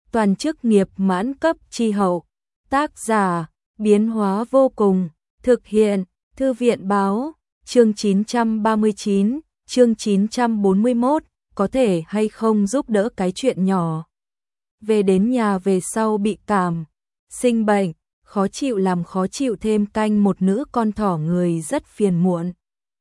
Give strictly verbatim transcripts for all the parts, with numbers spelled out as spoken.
toàn chức nghiệp mãn cấp chi hậu. Tác giả, biến hóa vô cùng, thực hiện, Thư viện báo, chương chín trăm ba mươi chín, chương chín trăm bốn mươi mốt, có thể hay không giúp đỡ cái chuyện nhỏ. Về đến nhà về sau bị cảm, sinh bệnh, khó chịu làm khó chịu thêm canh một nữ con thỏ người rất phiền muộn.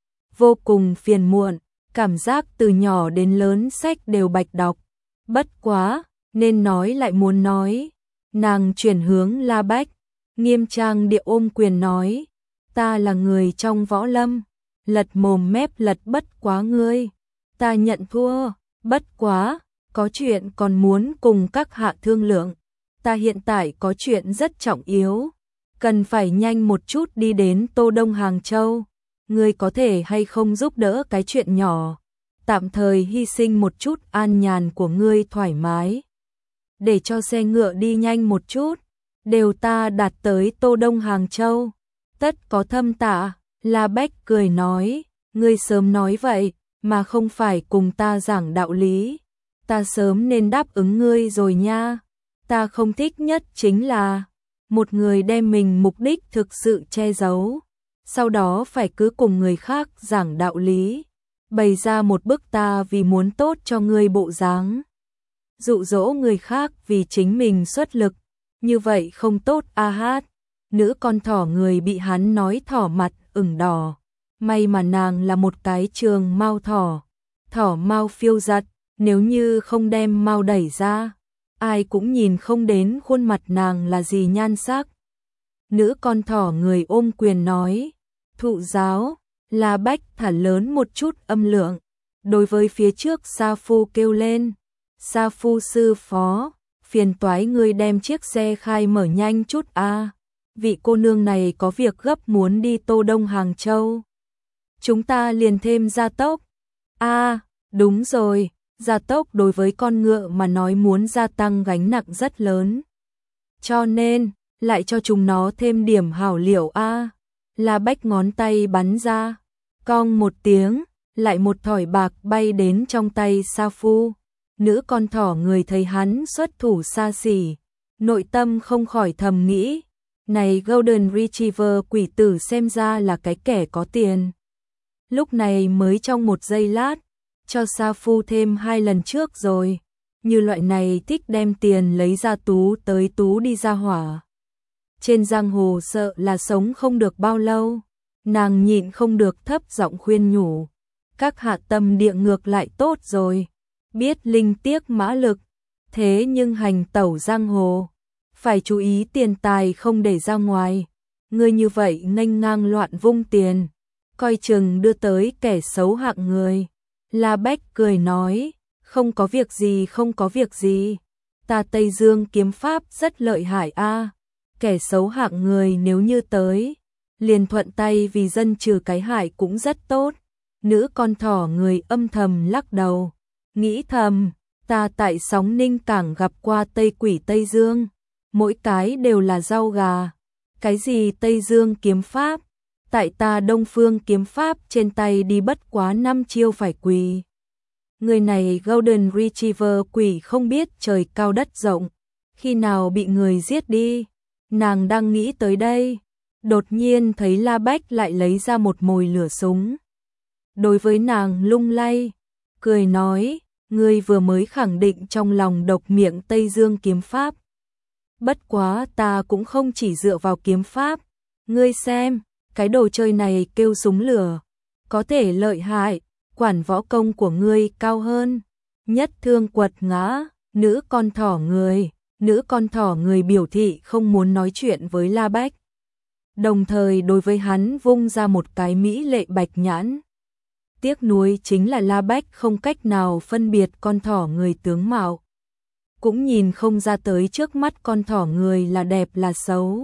Vô cùng phiền muộn, cảm giác từ nhỏ đến lớn sách đều bạch đọc. Bất quá, nên nói lại muốn nói. Nàng chuyển hướng La Bách, nghiêm trang địa ôm quyền nói, ta là người trong võ lâm, lật mồm mép lật bất quá ngươi, ta nhận thua, bất quá, có chuyện còn muốn cùng các hạ thương lượng, ta hiện tại có chuyện rất trọng yếu, cần phải nhanh một chút đi đến Tô Đông Hàng Châu, ngươi có thể hay không giúp đỡ cái chuyện nhỏ, tạm thời hy sinh một chút an nhàn của ngươi thoải mái, để cho xe ngựa đi nhanh một chút, đều ta đạt tới Tô Đông Hàng Châu, tất có thâm tạ. La Bách cười nói, ngươi sớm nói vậy, mà không phải cùng ta giảng đạo lý, ta sớm nên đáp ứng ngươi rồi nha, ta không thích nhất chính là, một người đem mình mục đích thực sự che giấu, sau đó phải cứ cùng người khác giảng đạo lý, bày ra một bức ta vì muốn tốt cho ngươi bộ dáng, dụ dỗ người khác vì chính mình xuất lực, như vậy không tốt a hát. Nữ con thỏ người bị hắn nói thỏ mặt ửng đỏ, may mà nàng là một cái trường mao thỏ, thỏ mao phiêu giật, nếu như không đem mao đẩy ra, ai cũng nhìn không đến khuôn mặt nàng là gì nhan sắc. Nữ con thỏ người ôm quyền nói, thụ giáo, La Bách thả lớn một chút âm lượng, đối với phía trước Sa Phu kêu lên, Sa Phu sư phó, phiền toái ngươi đem chiếc xe khai mở nhanh chút a. Vị cô nương này có việc gấp muốn đi Tô Đông Hàng Châu. Chúng ta liền thêm gia tốc. A, à, đúng rồi, gia tốc đối với con ngựa mà nói muốn gia tăng gánh nặng rất lớn. Cho nên, lại cho chúng nó thêm điểm hảo liệu a. À. La Bách ngón tay bắn ra, cong một tiếng, lại một thỏi bạc bay đến trong tay Sa Phu. Nữ con thỏ người thấy hắn xuất thủ xa xỉ, nội tâm không khỏi thầm nghĩ, này Golden Retriever quỷ tử xem ra là cái kẻ có tiền. Lúc này mới trong một giây lát, cho Sa Phu thêm hai lần trước rồi, như loại này thích đem tiền lấy ra tú tới tú đi ra hỏa. Trên giang hồ sợ là sống không được bao lâu, nàng nhịn không được thấp giọng khuyên nhủ, các hạ tâm địa ngược lại tốt rồi. Biết linh tiếc mã lực, thế nhưng hành tẩu giang hồ, phải chú ý tiền tài không để ra ngoài, ngươi như vậy nghênh ngang loạn vung tiền, coi chừng đưa tới kẻ xấu hạng người. La Bách cười nói, không có việc gì không có việc gì, ta Tây Dương kiếm pháp rất lợi hại a, kẻ xấu hạng người nếu như tới, liền thuận tay vì dân trừ cái hại cũng rất tốt. Nữ con thỏ người âm thầm lắc đầu, nghĩ thầm, ta tại Sóng Ninh Cảng gặp qua Tây Quỷ Tây Dương, mỗi cái đều là rau gà, cái gì Tây Dương kiếm pháp, tại ta Đông Phương kiếm pháp trên tay đi bất quá năm chiêu phải quỳ. Người này Golden Retriever quỷ không biết trời cao đất rộng, khi nào bị người giết đi, nàng đang nghĩ tới đây, đột nhiên thấy La Bách lại lấy ra một mồi lửa súng. Đối với nàng lung lay, cười nói, ngươi vừa mới khẳng định trong lòng độc miệng Tây Dương kiếm pháp. Bất quá ta cũng không chỉ dựa vào kiếm pháp, ngươi xem, cái đồ chơi này kêu súng lửa, có thể lợi hại, quản võ công của ngươi cao hơn, nhất thương quật ngã, nữ con thỏ người, nữ con thỏ người biểu thị không muốn nói chuyện với La Bách. Đồng thời đối với hắn vung ra một cái mỹ lệ bạch nhãn. Tiếc nuối chính là La Bách không cách nào phân biệt con thỏ người tướng mạo. Cũng nhìn không ra tới trước mắt con thỏ người là đẹp là xấu.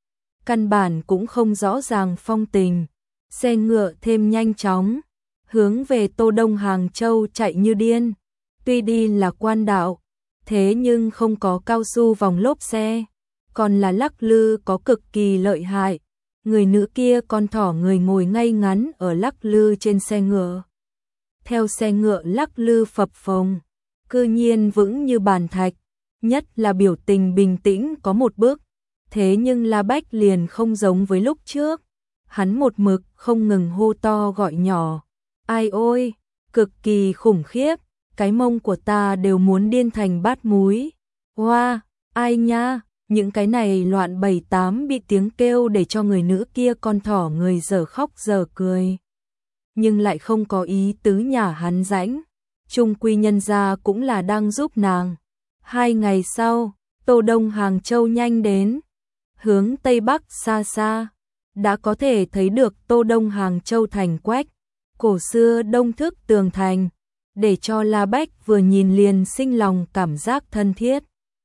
Căn bản cũng không rõ ràng phong tình. Xe ngựa thêm nhanh chóng, hướng về Tô Đông Hàng Châu chạy như điên. Tuy đi là quan đạo, thế nhưng không có cao su vòng lốp xe, còn là lắc lư có cực kỳ lợi hại. Người nữ kia con thỏ người ngồi ngay ngắn ở lắc lư trên xe ngựa. Theo xe ngựa lắc lư phập phồng, cư nhiên vững như bàn thạch, nhất là biểu tình bình tĩnh có một bước. Thế nhưng La Bách liền không giống với lúc trước. Hắn một mực không ngừng hô to gọi nhỏ. Ai ôi, cực kỳ khủng khiếp, cái mông của ta đều muốn điên thành bát múi. Hoa, wow, ai nha, những cái này loạn bảy tám bị tiếng kêu để cho người nữ kia con thỏ người giờ khóc giờ cười. Nhưng lại không có ý tứ nhả hắn rãnh. Trung quy nhân gia cũng là đang giúp nàng. Hai ngày sau, Tô Đông Hàng Châu nhanh đến. Hướng Tây Bắc xa xa, đã có thể thấy được Tô Đông Hàng Châu thành quách. Cổ xưa đông thức tường thành, để cho La Bách vừa nhìn liền sinh lòng cảm giác thân thiết.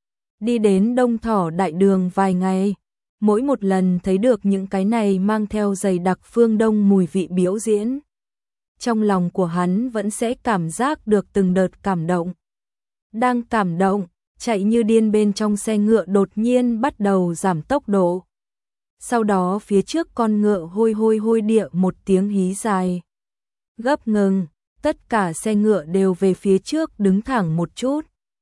Đi đến Đông Thỏ Đại Đường vài ngày, mỗi một lần thấy được những cái này mang theo dày đặc phương Đông mùi vị biểu diễn. Trong lòng của hắn vẫn sẽ cảm giác được từng đợt cảm động. Đang cảm động, chạy như điên bên trong xe ngựa đột nhiên bắt đầu giảm tốc độ. Sau đó phía trước con ngựa hôi hôi hôi địa một tiếng hí dài. Gấp ngừng, tất cả xe ngựa đều về phía trước đứng thẳng một chút.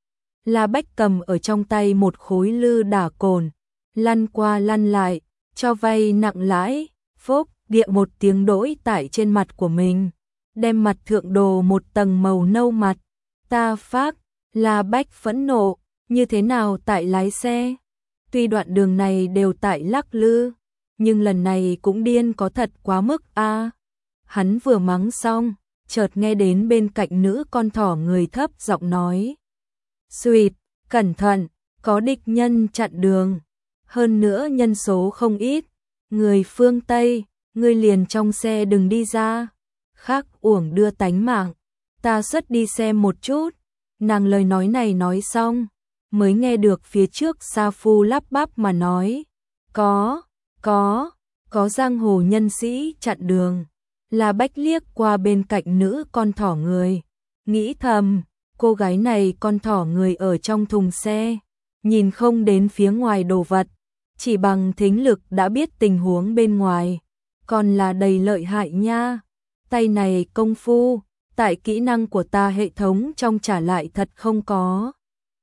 La Bách cầm ở trong tay một khối lư đả cồn, lăn qua lăn lại, cho vay nặng lãi, phốc địa một tiếng đỗi tại trên mặt của mình, đem mặt thượng đồ một tầng màu nâu mặt. Ta phác, La Bách phẫn nộ, như thế nào tại lái xe? Tuy đoạn đường này đều tại lắc lư, nhưng lần này cũng điên có thật quá mức a. À. Hắn vừa mắng xong, chợt nghe đến bên cạnh nữ con thỏ người thấp giọng nói. Xuyệt, cẩn thận, có địch nhân chặn đường. Hơn nữa nhân số không ít. Người phương Tây, ngươi liền trong xe đừng đi ra. Khác uổng đưa tánh mạng. Ta xuất đi xem một chút. Nàng lời nói này nói xong, mới nghe được phía trước Sa Phu lắp bắp mà nói. Có, có, có giang hồ nhân sĩ chặn đường. La Bách liếc qua bên cạnh nữ con thỏ người, nghĩ thầm, cô gái này con thỏ người ở trong thùng xe, nhìn không đến phía ngoài đồ vật, chỉ bằng thính lực đã biết tình huống bên ngoài, còn là đầy lợi hại nha. Tay này công phu, tại kỹ năng của ta hệ thống trong trả lại thật không có.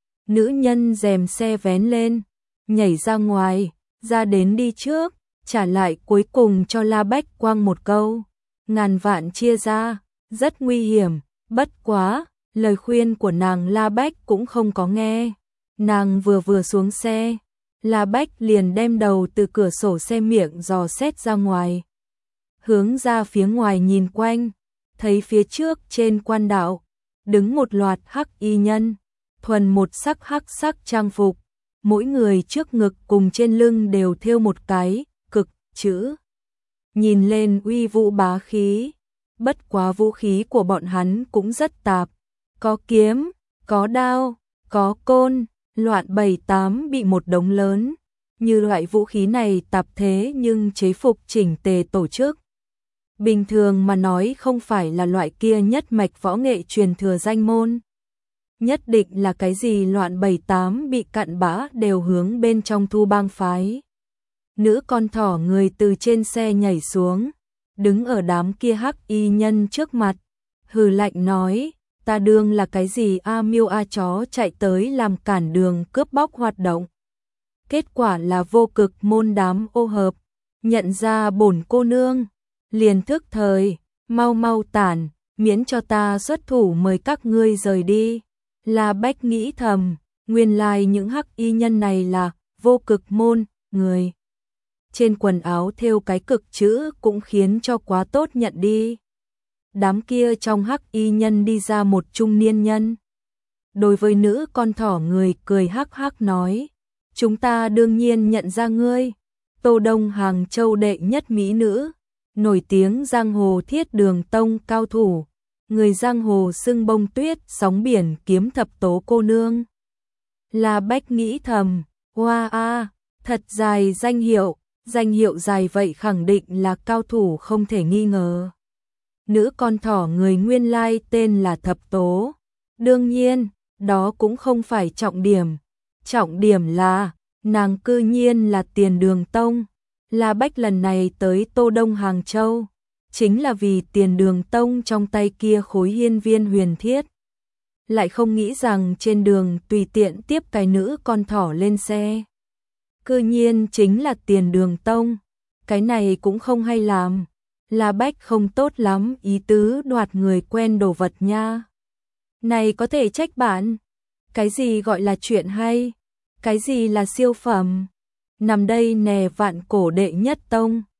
Nữ nhân rèm xe vén lên, nhảy ra ngoài, ra đến đi trước, trả lại cuối cùng cho La Bách quăng một câu. Ngàn vạn chia ra, rất nguy hiểm, bất quá, lời khuyên của nàng La Bách cũng không có nghe. Nàng vừa vừa xuống xe, La Bách liền đem đầu từ cửa sổ xe miệng dò xét ra ngoài. Hướng ra phía ngoài nhìn quanh, thấy phía trước trên quan đạo, đứng một loạt hắc y nhân, thuần một sắc hắc sắc trang phục, mỗi người trước ngực cùng trên lưng đều thêu một cái, cực, chữ. Nhìn lên uy vũ bá khí, bất quá vũ khí của bọn hắn cũng rất tạp, có kiếm, có đao, có côn, loạn bảy tám bị một đống lớn, như loại vũ khí này tạp thế nhưng chế phục chỉnh tề tổ chức. Bình thường mà nói không phải là loại kia nhất mạch võ nghệ truyền thừa danh môn. Nhất định là cái gì loạn bảy tám bị cặn bã đều hướng bên trong thu bang phái. Nữ con thỏ người từ trên xe nhảy xuống, đứng ở đám kia hắc y nhân trước mặt, hừ lạnh nói, ta đương là cái gì a miêu a chó chạy tới làm cản đường cướp bóc hoạt động. Kết quả là vô cực môn đám ô hợp, nhận ra bổn cô nương, liền thức thời, mau mau tản, miễn cho ta xuất thủ mời các ngươi rời đi. La Bách nghĩ thầm, nguyên lai những hắc y nhân này là vô cực môn, người. Trên quần áo thêu cái cực chữ cũng khiến cho quá tốt nhận đi. Đám kia trong hắc y nhân đi ra một trung niên nhân. Đối với nữ con thỏ người cười hắc hắc nói, chúng ta đương nhiên nhận ra ngươi, Tô Đông Hàng Châu đệ nhất mỹ nữ, nổi tiếng giang hồ Thiết Đường tông cao thủ, người giang hồ xưng bông tuyết sóng biển kiếm thập tố cô nương. La Bách nghĩ thầm, hoa a, thật dài danh hiệu. Danh hiệu dài vậy khẳng định là cao thủ không thể nghi ngờ. Nữ con thỏ người nguyên lai tên là Thập Tố. Đương nhiên, đó cũng không phải trọng điểm. Trọng điểm là, nàng cư nhiên là Tiền Đường Tông. La Bách lần này tới Tô Đông Hàng Châu, chính là vì Tiền Đường Tông trong tay kia khối hiên viên huyền thiết. lại không nghĩ rằng trên đường tùy tiện tiếp cái nữ con thỏ lên xe. Cư nhiên chính là Tiền Đường Tông, cái này cũng không hay làm, La Bách không tốt lắm ý tứ đoạt người quen đồ vật nha. Này có thể trách bạn, cái gì gọi là chuyện hay, cái gì là siêu phẩm, nằm đây nè vạn cổ đệ nhất tông.